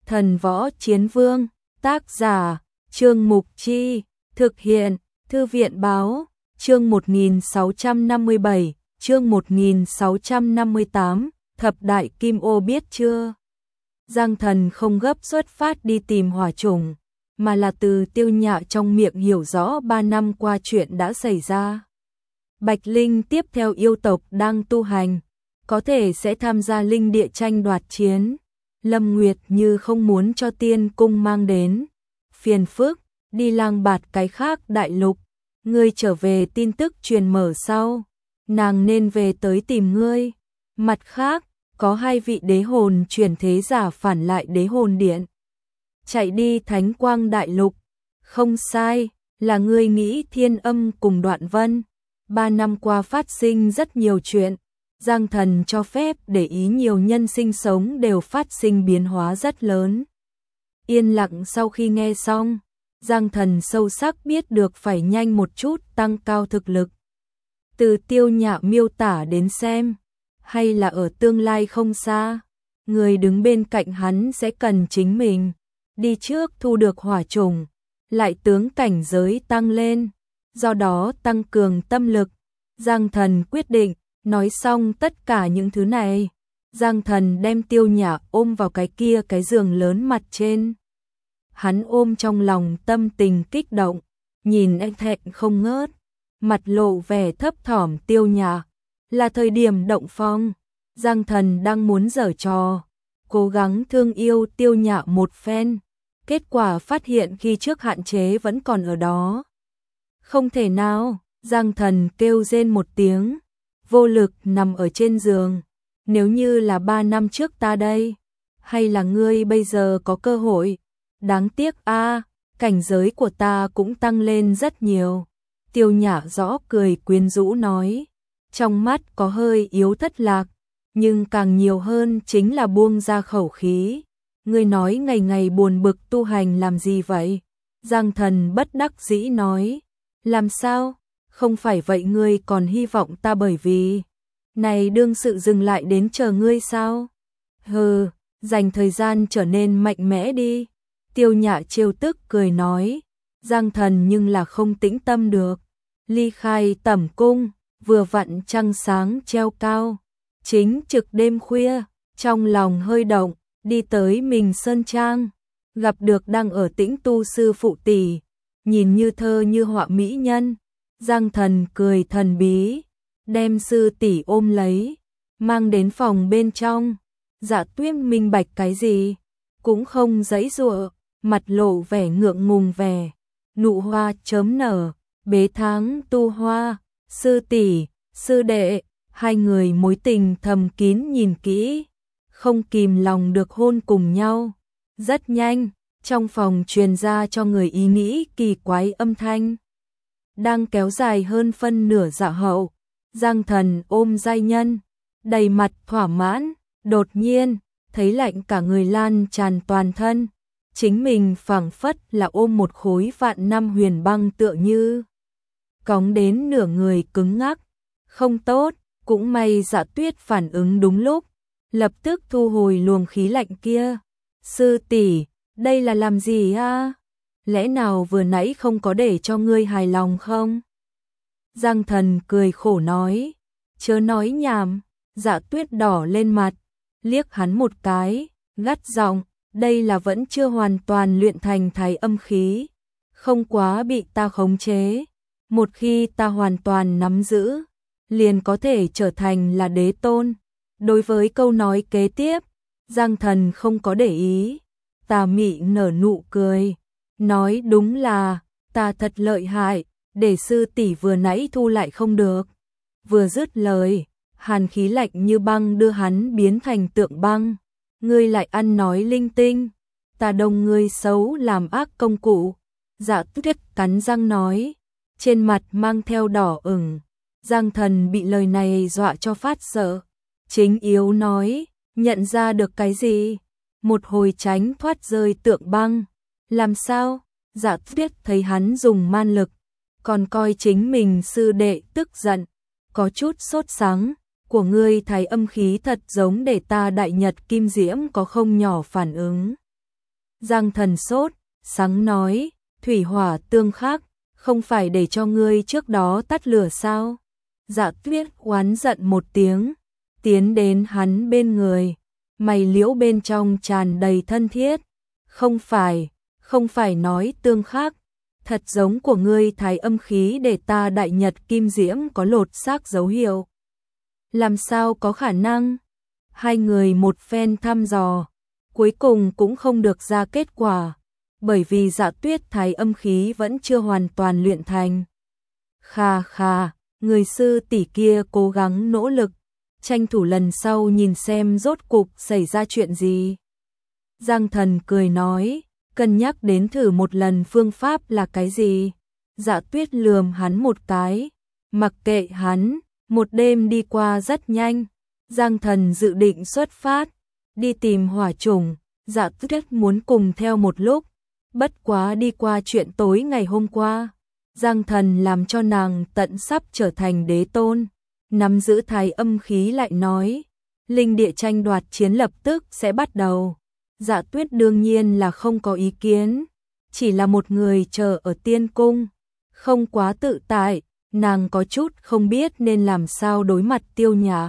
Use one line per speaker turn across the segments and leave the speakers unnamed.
Thần võ chiến vương, tác giả, Trương Mục Chi, thực hiện, Thư viện báo, chương 1657, chương 1658, thập đại kim ô biết chưa? Giang Thần không gấp xuất phát đi tìm hỏa trùng, mà là từ Tiêu Nhạ trong miệng hiểu rõ 3 năm qua chuyện đã xảy ra. Bạch Linh tiếp theo yêu tộc đang tu hành, có thể sẽ tham gia linh địa tranh đoạt chiến. Lâm Nguyệt như không muốn cho tiên cung mang đến phiền phức, đi lang bạt cái khác đại lục. Ngươi trở về tin tức truyền mở sau, nàng nên về tới tìm ngươi. Mặt khác, có 2 vị đế hồn chuyển thế giả phản lại đế hồn điện, chạy đi Thánh Quang đại lục. Không sai, là ngươi nghĩ Thiên Âm cùng Đoạn Vân. 3 năm qua phát sinh rất nhiều chuyện, Giang Thần cho phép để ý nhiều nhân sinh sống đều phát sinh biến hóa rất lớn. Yên lặng sau khi nghe xong, Giang Thần sâu sắc biết được phải nhanh một chút tăng cao thực lực. Từ Tiêu Nhạ miêu tả đến xem, hay là ở tương lai không xa, người đứng bên cạnh hắn sẽ cần chính mình đi trước thu được hỏa trùng, lại tướng cảnh giới tăng lên, do đó tăng cường tâm lực. Giang Thần quyết định. Nói xong tất cả những thứ này, Giang Thần đem Tiêu Nhạ ôm vào cái giường lớn mặt trên. Hắn ôm trong lòng tâm tình kích động, nhìn anh thẹn không ngớt, mặt lộ vẻ thấp thỏm. Tiêu Nhạ, là thời điểm động phong, Giang Thần đang muốn giở trò, cố gắng thương yêu Tiêu Nhạ một phen, kết quả phát hiện khi trước hạn chế vẫn còn ở đó. Không thể nào, Giang Thần kêu rên một tiếng, vô lực nằm ở trên giường. Nếu như là 3 năm trước ta đây, hay là ngươi bây giờ có cơ hội. Đáng tiếc a, cảnh giới của ta cũng tăng lên rất nhiều. Tiêu Nhạ rõ cười quyến rũ nói, trong mắt có hơi yếu thất lạc, nhưng càng nhiều hơn chính là buông ra khẩu khí. Ngươi nói ngày ngày buồn bực tu hành làm gì vậy? Giang Thần bất đắc dĩ nói, làm sao? Không phải vậy ngươi còn hy vọng ta bởi vì này đương sự dừng lại đến chờ ngươi sao? Hừ, dành thời gian trở nên mạnh mẽ đi. Tiêu Nhạ trêu tức cười nói. Giang Thần nhưng là không tĩnh tâm được. Ly khai tẩm cung, vừa vặn trăng sáng treo cao, chính trực đêm khuya, trong lòng hơi động, đi tới Mình Sơn Trang, gặp được đang ở tĩnh tu sư phụ tỷ, nhìn như thơ như họa mỹ nhân. Giang Thần cười thần bí, đem sư tỷ ôm lấy, mang đến phòng bên trong. Dạ Tuyết minh bạch cái gì, cũng không giãy giụa, mặt lộ vẻ ngượng ngùng vẻ. Nụ hoa chớm nở, bế tháng tu hoa, sư tỷ, sư đệ, 2 người mối tình thầm kín nhìn kỹ, không kìm lòng được hôn cùng nhau. Rất nhanh, trong phòng truyền ra cho người ý nghĩ kỳ quái âm thanh. Đang kéo dài hơn phân nửa dạ hậu, Giang Thần ôm giai nhân, đầy mặt thỏa mãn, đột nhiên, thấy lạnh cả người lan tràn toàn thân. Chính mình phảng phất là ôm một khối vạn năm huyền băng tựa như cóng đến nửa người cứng ngắc. Không tốt, cũng may Dạ Tuyết phản ứng đúng lúc, lập tức thu hồi luồng khí lạnh kia. Sư tỷ, đây là làm gì a? Lẽ nào vừa nãy không có để cho ngươi hài lòng không? Giang Thần cười khổ nói, chớ nói nhảm. Dạ Tuyết đỏ lên mặt, liếc hắn một cái, gắt giọng, đây là vẫn chưa hoàn toàn luyện thành thái âm khí, không quá bị ta khống chế. Một khi ta hoàn toàn nắm giữ, liền có thể trở thành là đế tôn. Đối với câu nói kế tiếp, Giang Thần không có để ý, tà mị nở nụ cười, nói đúng là, ta thật lợi hại, để sư tỷ vừa nãy thu lại không được. Vừa dứt lời, hàn khí lạnh như băng đưa hắn biến thành tượng băng. Ngươi lại ăn nói linh tinh, ta đông ngươi xấu làm ác công cụ. Dạ Tuyết cắn răng nói, trên mặt mang theo đỏ ửng. Giang Thần bị lời này dọa cho phát sợ, chính yếu nói, nhận ra được cái gì? Một hồi tránh thoát rơi tượng băng. Làm sao? Dạ Tuyết thấy hắn dùng man lực, còn coi chính mình sư đệ tức giận, có chút sốt sắng. Của ngươi thái âm khí thật giống để ta đại nhật kim diễm có không nhỏ phản ứng. Giang Thần sốt, sáng nói, thủy hỏa tương khắc, không phải để cho ngươi trước đó tắt lửa sao? Dạ Tuyết oán giận một tiếng, tiến đến hắn bên người, mày liễu bên trong tràn đầy thân thiết. Không phải nói tương khắc, thật giống của ngươi thái âm khí để ta đại nhật kim diễm có lột xác dấu hiệu. Làm sao có khả năng? Hai người một phen thăm dò, cuối cùng cũng không được ra kết quả, bởi vì Dạ Tuyết thái âm khí vẫn chưa hoàn toàn luyện thành. Khà, người sư tỷ kia cố gắng nỗ lực, tranh thủ lần sau nhìn xem rốt cục xảy ra chuyện gì. Giang Thần cười nói, cân nhắc đến thử một lần phương pháp là cái gì. Dạ Tuyết lườm hắn một cái, mặc kệ hắn, một đêm đi qua rất nhanh. Giang Thần dự định xuất phát, đi tìm hỏa chủng. Dạ Tuyết muốn cùng theo một lúc, bất quá đi qua chuyện tối ngày hôm qua. Giang Thần làm cho nàng tận sắp trở thành đế tôn, nắm giữ thái âm khí lại nói, linh địa tranh đoạt chiến lập tức sẽ bắt đầu. Dạ Tuyết đương nhiên là không có ý kiến, chỉ là một người chờ ở tiên cung, không quá tự tại, nàng có chút không biết nên làm sao đối mặt Tiêu Nhã.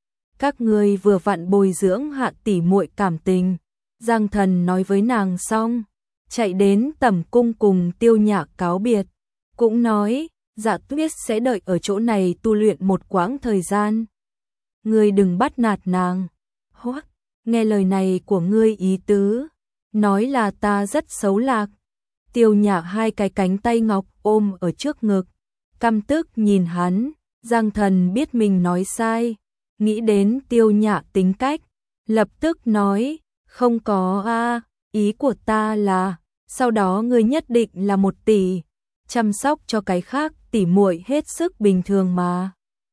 Các ngươi vừa vặn bồi dưỡng hạ tỷ muội cảm tình. Giang Thần nói với nàng xong, chạy đến tẩm cung cùng Tiêu Nhã cáo biệt, cũng nói, Dạ Tuyết sẽ đợi ở chỗ này tu luyện một quãng thời gian. Ngươi đừng bắt nạt nàng. Hoắc, nghe lời này của ngươi ý tứ, nói là ta rất xấu lạc. Tiêu Nhã hai cái cánh tay ngọc ôm ở trước ngực, căm tức nhìn hắn. Giang Thần biết mình nói sai, nghĩ đến Tiêu Nhã tính cách, lập tức nói, không có a, ý của ta là, sau đó ngươi nhất định là một tỷ, chăm sóc cho cái khác tỷ muội hết sức bình thường mà.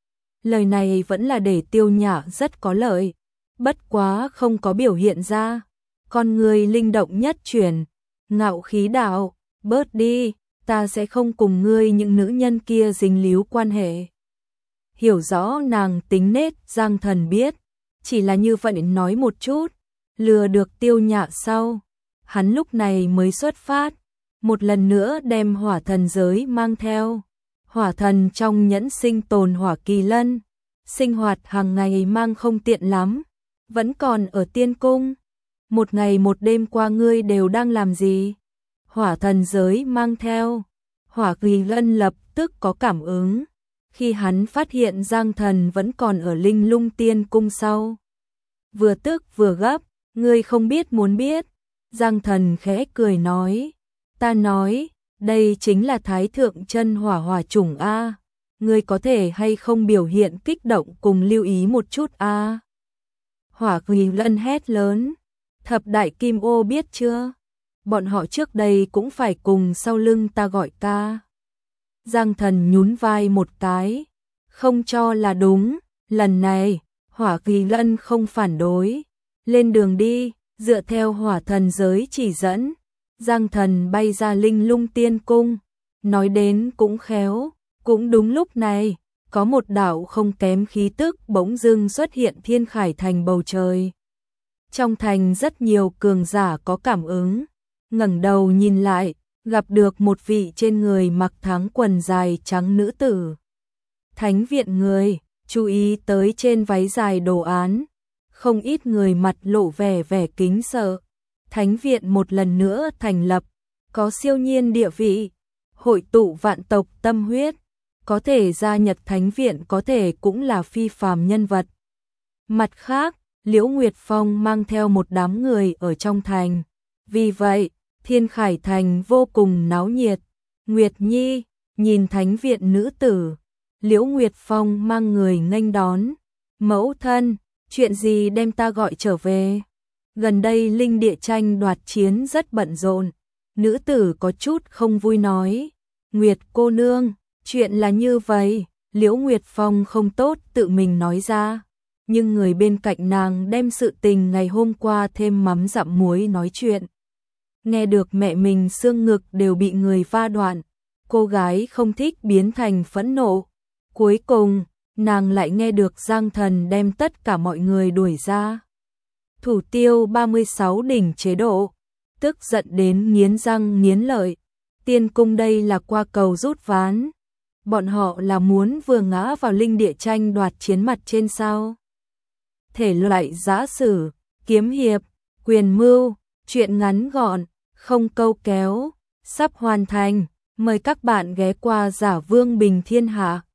Lời này vẫn là để Tiêu Nhã rất có lợi, bất quá không có biểu hiện ra. Con người linh động nhất chuyển, ngạo khí đạo, bớt đi, ta sẽ không cùng ngươi những nữ nhân kia dính líu quan hệ. Hiểu rõ nàng tính nết, Giang Thần biết, chỉ là như vậy nói một chút, lừa được Tiêu Nhã sau. Hắn lúc này mới xuất phát, một lần nữa đem hỏa thần giới mang theo. Hỏa thần trong nhẫn sinh tồn hỏa kỳ lân, sinh hoạt hàng ngày mang không tiện lắm, vẫn còn ở tiên cung. Một ngày một đêm qua ngươi đều đang làm gì? Hỏa thần giới mang theo. Hỏa kỳ lân lập tức có cảm ứng, khi hắn phát hiện Giang Thần vẫn còn ở Linh Lung tiên cung sau. Vừa tức vừa gấp, ngươi không biết muốn biết. Giang Thần khẽ cười nói, ta nói, đây chính là thái thượng chân hỏa hỏa chủng A, ngươi có thể hay không biểu hiện kích động cùng lưu ý một chút A. Hỏa kỳ lân hét lớn, thập đại kim ô biết chưa? Bọn họ trước đây cũng phải cùng sau lưng ta gọi ca. Giang Thần nhún vai một cái, không cho là đúng, lần này, hỏa kỳ lân không phản đối. Lên đường đi, dựa theo hỏa thần giới chỉ dẫn, Giang Thần bay ra Linh Lung tiên cung. Nói đến cũng khéo, cũng đúng lúc này, có một đạo không kém khí tức bỗng dưng xuất hiện Thiên Khải thành bầu trời. Trong thành rất nhiều cường giả có cảm ứng, ngẩng đầu nhìn lại, gặp được một vị trên người mặc thắng quần dài trắng nữ tử. Thánh viện người, chú ý tới trên váy dài đồ án, không ít người mặt lộ vẻ kính sợ. Thánh viện một lần nữa thành lập, có siêu nhiên địa vị, hội tụ vạn tộc tâm huyết, có thể gia nhập thánh viện có thể cũng là phi phàm nhân vật. Mặt khác, Liễu Nguyệt Phong mang theo một đám người ở trong thành, vì vậy, Thiên Khải thành vô cùng náo nhiệt. Nguyệt Nhi, nhìn thánh viện nữ tử, Liễu Nguyệt Phong mang người nghênh đón. Mẫu thân, chuyện gì đem ta gọi trở về? Gần đây linh địa tranh đoạt chiến rất bận rộn. Nữ tử có chút không vui nói. Nguyệt cô nương, chuyện là như vậy. Liễu Nguyệt Phong không tốt tự mình nói ra, nhưng người bên cạnh nàng đem sự tình ngày hôm qua thêm mắm dặm muối nói chuyện. Nghe được mẹ mình xương ngực đều bị người va đoạn, cô gái không thích biến thành phẫn nộ. Cuối cùng, nàng lại nghe được Giang Thần đem tất cả mọi người đuổi ra. Thủ tiêu 36 đỉnh chế độ, tức giận đến nghiến răng nghiến lợi. Tiên cung đây là qua cầu rút ván. Bọn họ là muốn vừa ngã vào linh địa tranh đoạt chiến mặt trên sao? Thể loại giã sử, kiếm hiệp, quyền mưu, truyện ngắn gọn, không câu kéo, sắp hoàn thành. Mời các bạn ghé qua Giả Vương Bình Thiên Hạ.